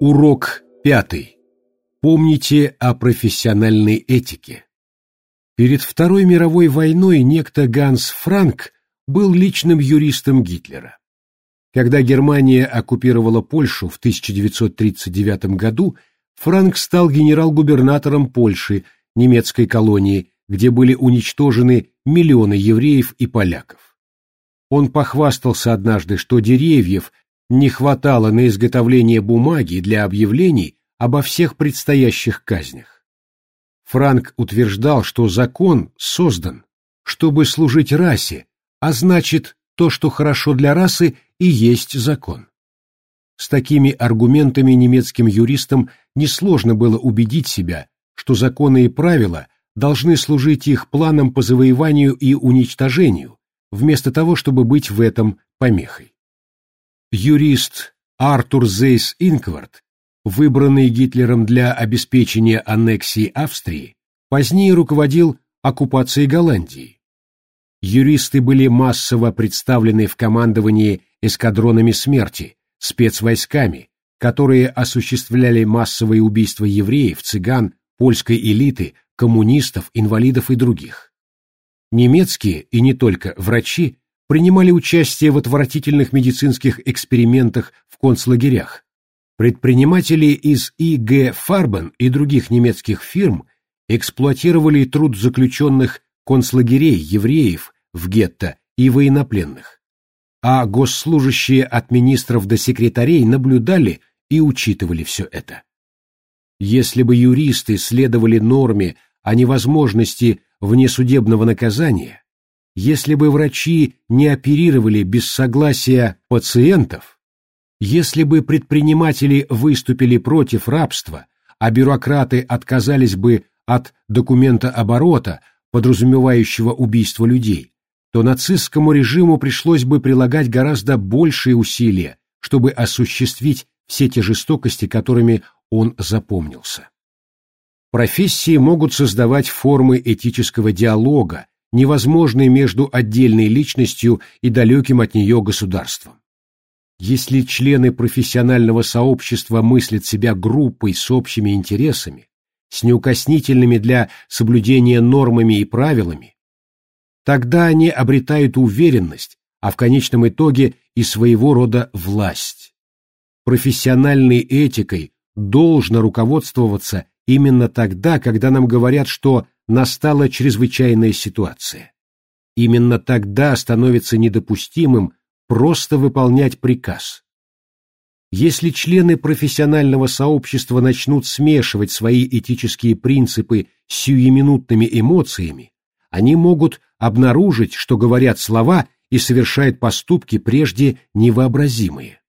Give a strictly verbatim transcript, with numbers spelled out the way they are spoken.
Урок пятый. Помните о профессиональной этике. Перед Второй мировой войной некто Ганс Франк был личным юристом Гитлера. Когда Германия оккупировала Польшу в тысяча девятьсот тридцать девятом году, Франк стал генерал-губернатором Польши, немецкой колонии, где были уничтожены миллионы евреев и поляков. Он похвастался однажды, что деревьев не хватало на изготовление бумаги для объявлений обо всех предстоящих казнях. Франк утверждал, что закон создан, чтобы служить расе, а значит, то, что хорошо для расы, и есть закон. С такими аргументами немецким юристам несложно было убедить себя, что законы и правила должны служить их планам по завоеванию и уничтожению, вместо того, чтобы быть в этом помехой. Юрист Артур Зейс Инкварт, выбранный Гитлером для обеспечения аннексии Австрии, позднее руководил оккупацией Голландии. Юристы были массово представлены в командовании эскадронами смерти, спецвойсками, которые осуществляли массовые убийства евреев, цыган, польской элиты, коммунистов, инвалидов и других. Немецкие, и не только, врачи принимали участие в отвратительных медицинских экспериментах в концлагерях. Предприниматели из И Г Фарбен и других немецких фирм эксплуатировали труд заключенных концлагерей, евреев в гетто и военнопленных. А госслужащие от министров до секретарей наблюдали и учитывали все это. Если бы юристы следовали норме о невозможности внесудебного наказания, если бы врачи не оперировали без согласия пациентов, если бы предприниматели выступили против рабства, а бюрократы отказались бы от документооборота, подразумевающего убийство людей, то нацистскому режиму пришлось бы прилагать гораздо большие усилия, чтобы осуществить все те жестокости, которыми он запомнился. Профессии могут создавать формы этического диалога, невозможные между отдельной личностью и далеким от нее государством. Если члены профессионального сообщества мыслят себя группой с общими интересами, с неукоснительными для соблюдения нормами и правилами, тогда они обретают уверенность, а в конечном итоге и своего рода власть. Профессиональной этикой должно руководствоваться именно тогда, когда нам говорят, что настала чрезвычайная ситуация. Именно тогда становится недопустимым просто выполнять приказ. Если члены профессионального сообщества начнут смешивать свои этические принципы с сиюминутными эмоциями, они могут обнаружить, что говорят слова и совершают поступки прежде невообразимые.